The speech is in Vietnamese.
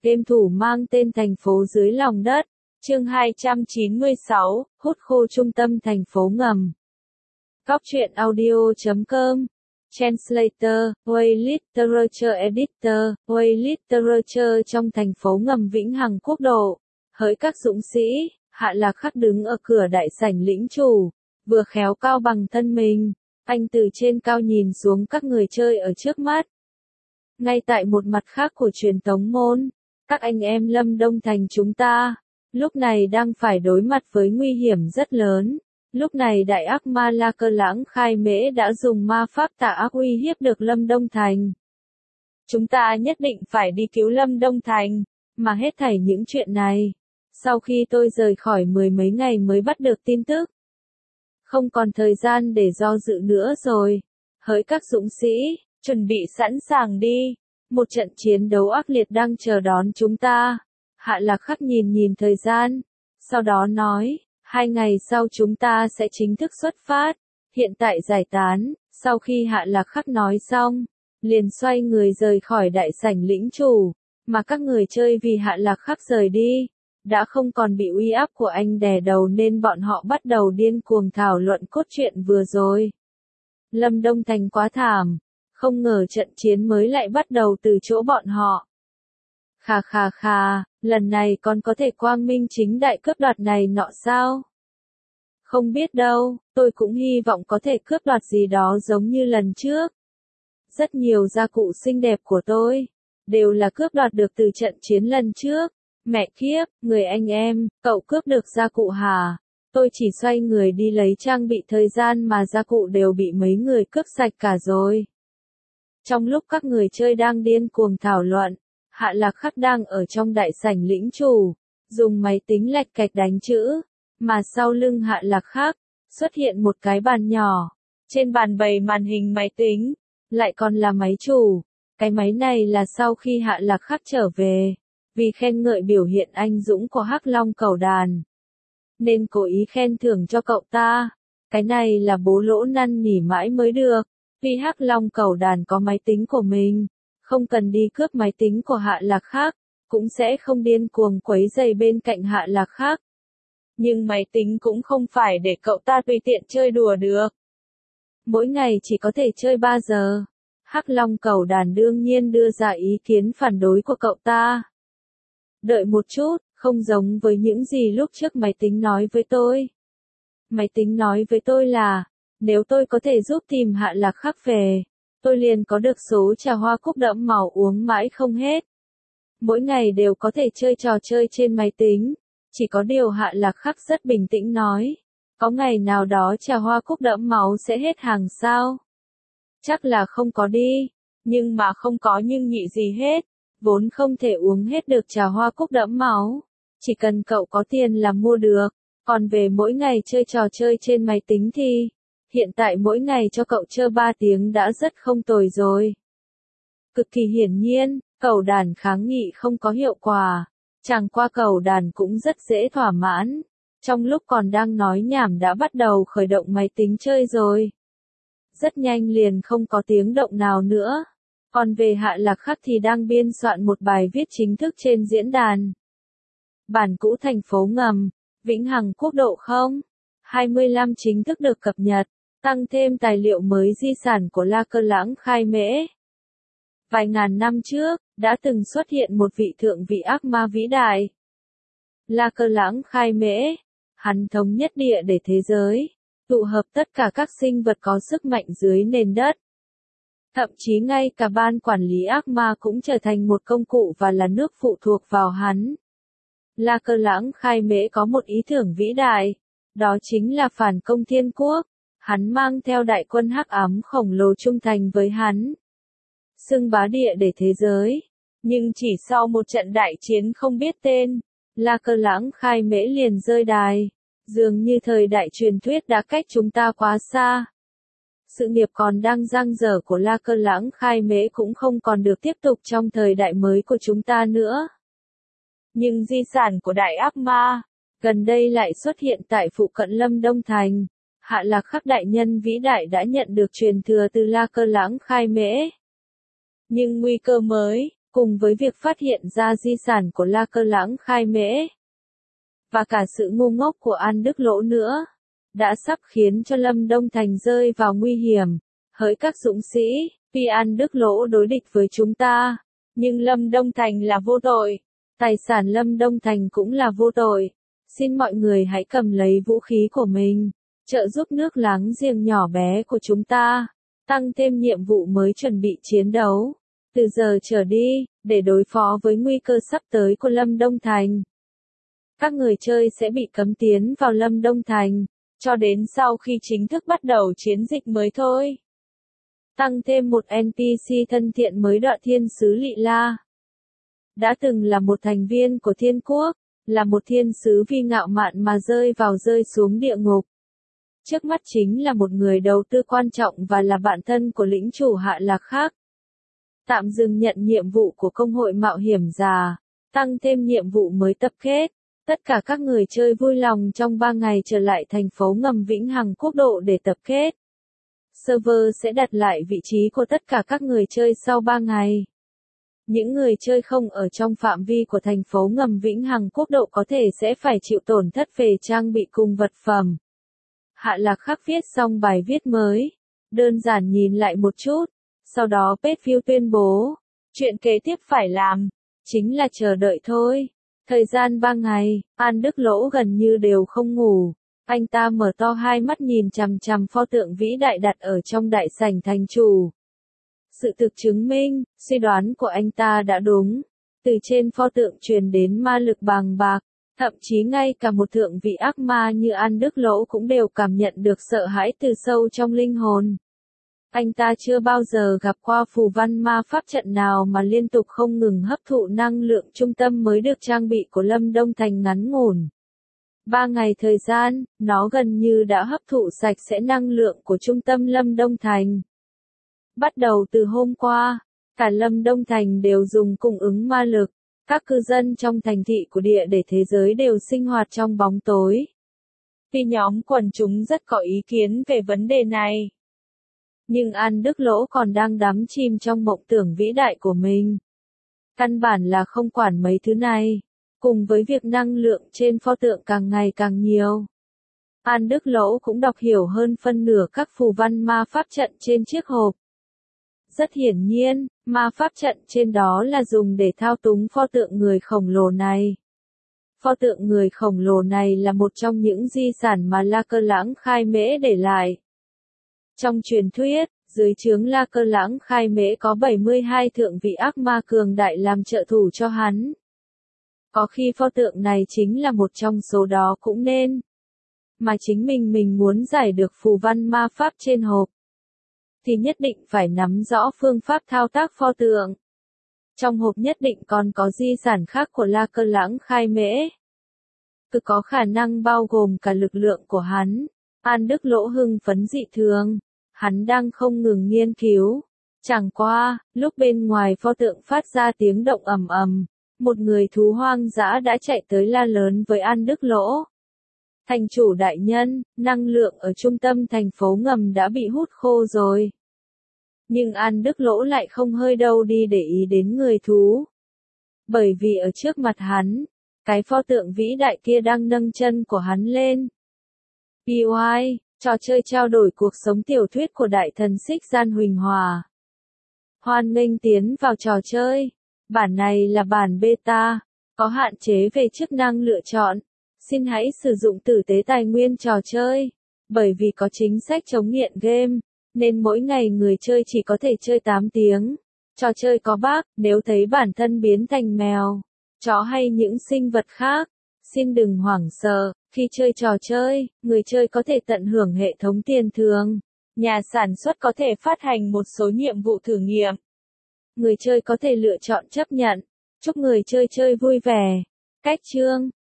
Game thủ mang tên thành phố dưới lòng đất. Chương 296, hút khô trung tâm thành phố ngầm. Góc truyện audio.com. Translator, Way Literature Editor, Way Literature trong thành phố ngầm Vĩnh Hằng Quốc độ. Hỡi các dũng sĩ, Hạ Lạc Khắc đứng ở cửa đại sảnh lĩnh chủ, vừa khéo cao bằng thân mình, anh từ trên cao nhìn xuống các người chơi ở trước mắt. Ngay tại một mặt khác của truyền tống môn, các anh em Lâm Đông Thành chúng ta, lúc này đang phải đối mặt với nguy hiểm rất lớn. Lúc này đại ác ma La Cơ Lãng Khai Mễ đã dùng ma pháp tà ác uy hiếp được Lâm Đông Thành. Chúng ta nhất định phải đi cứu Lâm Đông Thành, mà hết thảy những chuyện này, sau khi tôi rời khỏi 10 mấy ngày mới bắt được tin tức. Không còn thời gian để do dự nữa rồi. Hỡi các dũng sĩ, chuẩn bị sẵn sàng đi. Một trận chiến đấu ác liệt đang chờ đón chúng ta. Hạ Lạc Khắc nhìn thời gian, sau đó nói, 2 ngày sau chúng ta sẽ chính thức xuất phát, hiện tại giải tán. Sau khi Hạ Lạc Khắc nói xong, liền xoay người rời khỏi đại sảnh lĩnh chủ, mà các người chơi vì Hạ Lạc Khắc rời đi, đã không còn bị uy áp của anh đè đầu nên bọn họ bắt đầu điên cuồng thảo luận cốt truyện vừa rồi. Lâm Đông Thành quá thảm, không ngờ trận chiến mới lại bắt đầu từ chỗ bọn họ. Khà, lần này còn có thể quang minh chính đại cướp đoạt này nọ sao? Không biết đâu, tôi cũng hy vọng có thể cướp đoạt gì đó giống như lần trước. Rất nhiều gia cụ xinh đẹp của tôi, đều là cướp đoạt được từ trận chiến lần trước. Mẹ kiếp, người anh em, cậu cướp được gia cụ hả? Tôi chỉ xoay người đi lấy trang bị thời gian mà gia cụ đều bị mấy người cướp sạch cả rồi. Trong lúc các người chơi đang điên cuồng thảo luận, Hạ Lạc Khắc đang ở trong đại sảnh lĩnh chủ, dùng máy tính lạch cạch đánh chữ, mà sau lưng Hạ Lạc Khắc, xuất hiện một cái bàn nhỏ. Trên bàn bày màn hình máy tính, lại còn là máy chủ. Cái máy này là sau khi Hạ Lạc Khắc trở về, vì khen ngợi biểu hiện anh dũng của Hắc Long Cẩu Đàn, nên cố ý khen thưởng cho cậu ta. Cái này là bố lỗ năn nỉ mãi mới được, vì Hắc Long Cẩu Đàn có máy tính của mình, không cần đi cướp máy tính của Hạ Lạc Khắc, cũng sẽ không điên cuồng quấy rầy bên cạnh Hạ Lạc Khắc. Nhưng máy tính cũng không phải để cậu ta tùy tiện chơi đùa được. Mỗi ngày chỉ có thể chơi 3 giờ. Hắc Long Cẩu Đàn đương nhiên đưa ra ý kiến phản đối của cậu ta. Đợi một chút, không giống với những gì lúc trước máy tính nói với tôi. Máy tính nói với tôi là, nếu tôi có thể giúp tìm Hạ Lạc Khắc về, tôi liền có được số trà hoa cúc đẫm màu uống mãi không hết. Mỗi ngày đều có thể chơi trò chơi trên máy tính. Chỉ có điều Hạ Lạc Khắc rất bình tĩnh nói, có ngày nào đó trà hoa cúc đẫm máu sẽ hết hàng sao? Chắc là không có đi, nhưng mà không có nhưng nhị gì hết, vốn không thể uống hết được trà hoa cúc đẫm máu, chỉ cần cậu có tiền là mua được. Còn về mỗi ngày chơi trò chơi trên máy tính thì, hiện tại mỗi ngày cho cậu chơi 3 tiếng đã rất không tồi rồi. Cực kỳ hiển nhiên, cẩu đàn kháng nghị không có hiệu quả. Chẳng qua cẩu đàn cũng rất dễ thỏa mãn. Trong lúc còn đang nói nhảm đã bắt đầu khởi động máy tính chơi rồi. Rất nhanh liền không có tiếng động nào nữa. Còn về Hạ Lạc Khắc thì đang biên soạn một bài viết chính thức trên diễn đàn. Bản cũ thành phố ngầm, Vĩnh Hằng Quốc độ 025 chính thức được cập nhật, tăng thêm tài liệu mới di sản của La Cơ Lãng Khai Mễ. Vài ngàn năm trước, đã từng xuất hiện một vị thượng vị ác ma vĩ đại. La Cơ Lãng Khai Mễ, hắn thống nhất địa để thế giới, tụ hợp tất cả các sinh vật có sức mạnh dưới nền đất. Thậm chí ngay cả ban quản lý ác ma cũng trở thành một công cụ và là nước phụ thuộc vào hắn. La Cơ Lãng Khai Mễ có một ý tưởng vĩ đại, đó chính là phản công thiên quốc. Hắn mang theo đại quân hắc ám khổng lồ trung thành với hắn, xưng bá địa để thế giới. Nhưng chỉ sau một trận đại chiến không biết tên, La Cơ Lãng Khai Mễ liền rơi đài. Dường như thời đại truyền thuyết đã cách chúng ta quá xa. Sự nghiệp còn đang dang dở của La Cơ Lãng Khai Mễ cũng không còn được tiếp tục trong thời đại mới của chúng ta nữa. Nhưng di sản của đại ác ma, gần đây lại xuất hiện tại phụ cận Lâm Đông Thành. Hạ Lạc Khắc đại nhân vĩ đại đã nhận được truyền thừa từ La Cơ Lãng Khai Mễ. Nhưng nguy cơ mới, cùng với việc phát hiện ra di sản của La Cơ Lãng Khai Mễ, và cả sự ngu ngốc của An Đức Lỗ nữa, đã sắp khiến cho Lâm Đông Thành rơi vào nguy hiểm. Hỡi các dũng sĩ, tuy An Đức Lỗ đối địch với chúng ta, nhưng Lâm Đông Thành là vô tội, tài sản Lâm Đông Thành cũng là vô tội. Xin mọi người hãy cầm lấy vũ khí của mình, trợ giúp nước láng giềng nhỏ bé của chúng ta, tăng thêm nhiệm vụ mới chuẩn bị chiến đấu, từ giờ trở đi, để đối phó với nguy cơ sắp tới của Lâm Đông Thành. Các người chơi sẽ bị cấm tiến vào Lâm Đông Thành, cho đến sau khi chính thức bắt đầu chiến dịch mới thôi. Tăng thêm một NPC thân thiện mới Đoạn Thiên Sứ Lị La. Đã từng là một thành viên của Thiên Quốc, là một thiên sứ vì ngạo mạn mà rơi xuống địa ngục. Trước mắt chính là một người đầu tư quan trọng và là bạn thân của lĩnh chủ Hạ Lạc Khác. Tạm dừng nhận nhiệm vụ của công hội mạo hiểm già, tăng thêm nhiệm vụ mới tập kết. Tất cả các người chơi vui lòng trong 3 ngày trở lại thành phố ngầm Vĩnh Hằng Quốc độ để tập kết. Server sẽ đặt lại vị trí của tất cả các người chơi sau 3 ngày. Những người chơi không ở trong phạm vi của thành phố ngầm Vĩnh Hằng Quốc độ có thể sẽ phải chịu tổn thất về trang bị cùng vật phẩm. Hạ Lạc Khắc viết xong bài viết mới, đơn giản nhìn lại một chút, sau đó Petview tuyên bố, chuyện kế tiếp phải làm, chính là chờ đợi thôi. Thời gian 3 ngày, An Đức Lỗ gần như đều không ngủ, anh ta mở to hai mắt nhìn chằm chằm pho tượng vĩ đại đặt ở trong đại sảnh thành chủ. Sự thực chứng minh, suy đoán của anh ta đã đúng, từ trên pho tượng truyền đến ma lực bàng bạc. Thậm chí ngay cả một thượng vị ác ma như An Đức Lỗ cũng đều cảm nhận được sợ hãi từ sâu trong linh hồn. Anh ta chưa bao giờ gặp qua phù văn ma pháp trận nào mà liên tục không ngừng hấp thụ năng lượng trung tâm mới được trang bị của Lâm Đông Thành ngắn ngủn. 3 ngày thời gian, nó gần như đã hấp thụ sạch sẽ năng lượng của trung tâm Lâm Đông Thành. Bắt đầu từ hôm qua, cả Lâm Đông Thành đều dùng cung ứng ma lực. Các cư dân trong thành thị của địa để thế giới đều sinh hoạt trong bóng tối. Vì nhóm quần chúng rất có ý kiến về vấn đề này. Nhưng An Đức Lỗ còn đang đắm chìm trong mộng tưởng vĩ đại của mình. Căn bản là không quản mấy thứ này. Cùng với việc năng lượng trên pho tượng càng ngày càng nhiều, An Đức Lỗ cũng đọc hiểu hơn phân nửa các phù văn ma pháp trận trên chiếc hộp. Rất hiển nhiên, ma pháp trận trên đó là dùng để thao túng pho tượng người khổng lồ này. Pho tượng người khổng lồ này là một trong những di sản mà La Cơ Lãng Khai Mễ để lại. Trong truyền thuyết, dưới trướng La Cơ Lãng Khai Mễ có 72 thượng vị ác ma cường đại làm trợ thủ cho hắn. Có khi pho tượng này chính là một trong số đó cũng nên. Mà chính mình muốn giải được phù văn ma pháp trên hộp, thì nhất định phải nắm rõ phương pháp thao tác pho tượng. Trong hộp nhất định còn có di sản khác của La Cơ Lãng Khai Mễ. Cực có khả năng bao gồm cả lực lượng của hắn. An Đức Lỗ hưng phấn dị thường. Hắn đang không ngừng nghiên cứu. Chẳng qua, lúc bên ngoài pho tượng phát ra tiếng động ầm ầm, một người thú hoang dã đã chạy tới la lớn với An Đức Lỗ. Thành chủ đại nhân, năng lượng ở trung tâm thành phố ngầm đã bị hút khô rồi. Nhưng An Đức Lỗ lại không hơi đâu đi để ý đến người thú. Bởi vì ở trước mặt hắn, cái pho tượng vĩ đại kia đang nâng chân của hắn lên. PY, trò chơi trao đổi cuộc sống tiểu thuyết của đại thần Xích Gian Huỳnh Hòa. Hoan nghênh tiến vào trò chơi. Bản này là bản beta, có hạn chế về chức năng lựa chọn. Xin hãy sử dụng tử tế tài nguyên trò chơi. Bởi vì có chính sách chống nghiện game, nên mỗi ngày người chơi chỉ có thể chơi 8 tiếng. Trò chơi có bug, nếu thấy bản thân biến thành mèo, chó hay những sinh vật khác, xin đừng hoảng sợ. Khi chơi trò chơi, người chơi có thể tận hưởng hệ thống tiền thưởng. Nhà sản xuất có thể phát hành một số nhiệm vụ thử nghiệm. Người chơi có thể lựa chọn chấp nhận. Chúc người chơi chơi vui vẻ. Cách chương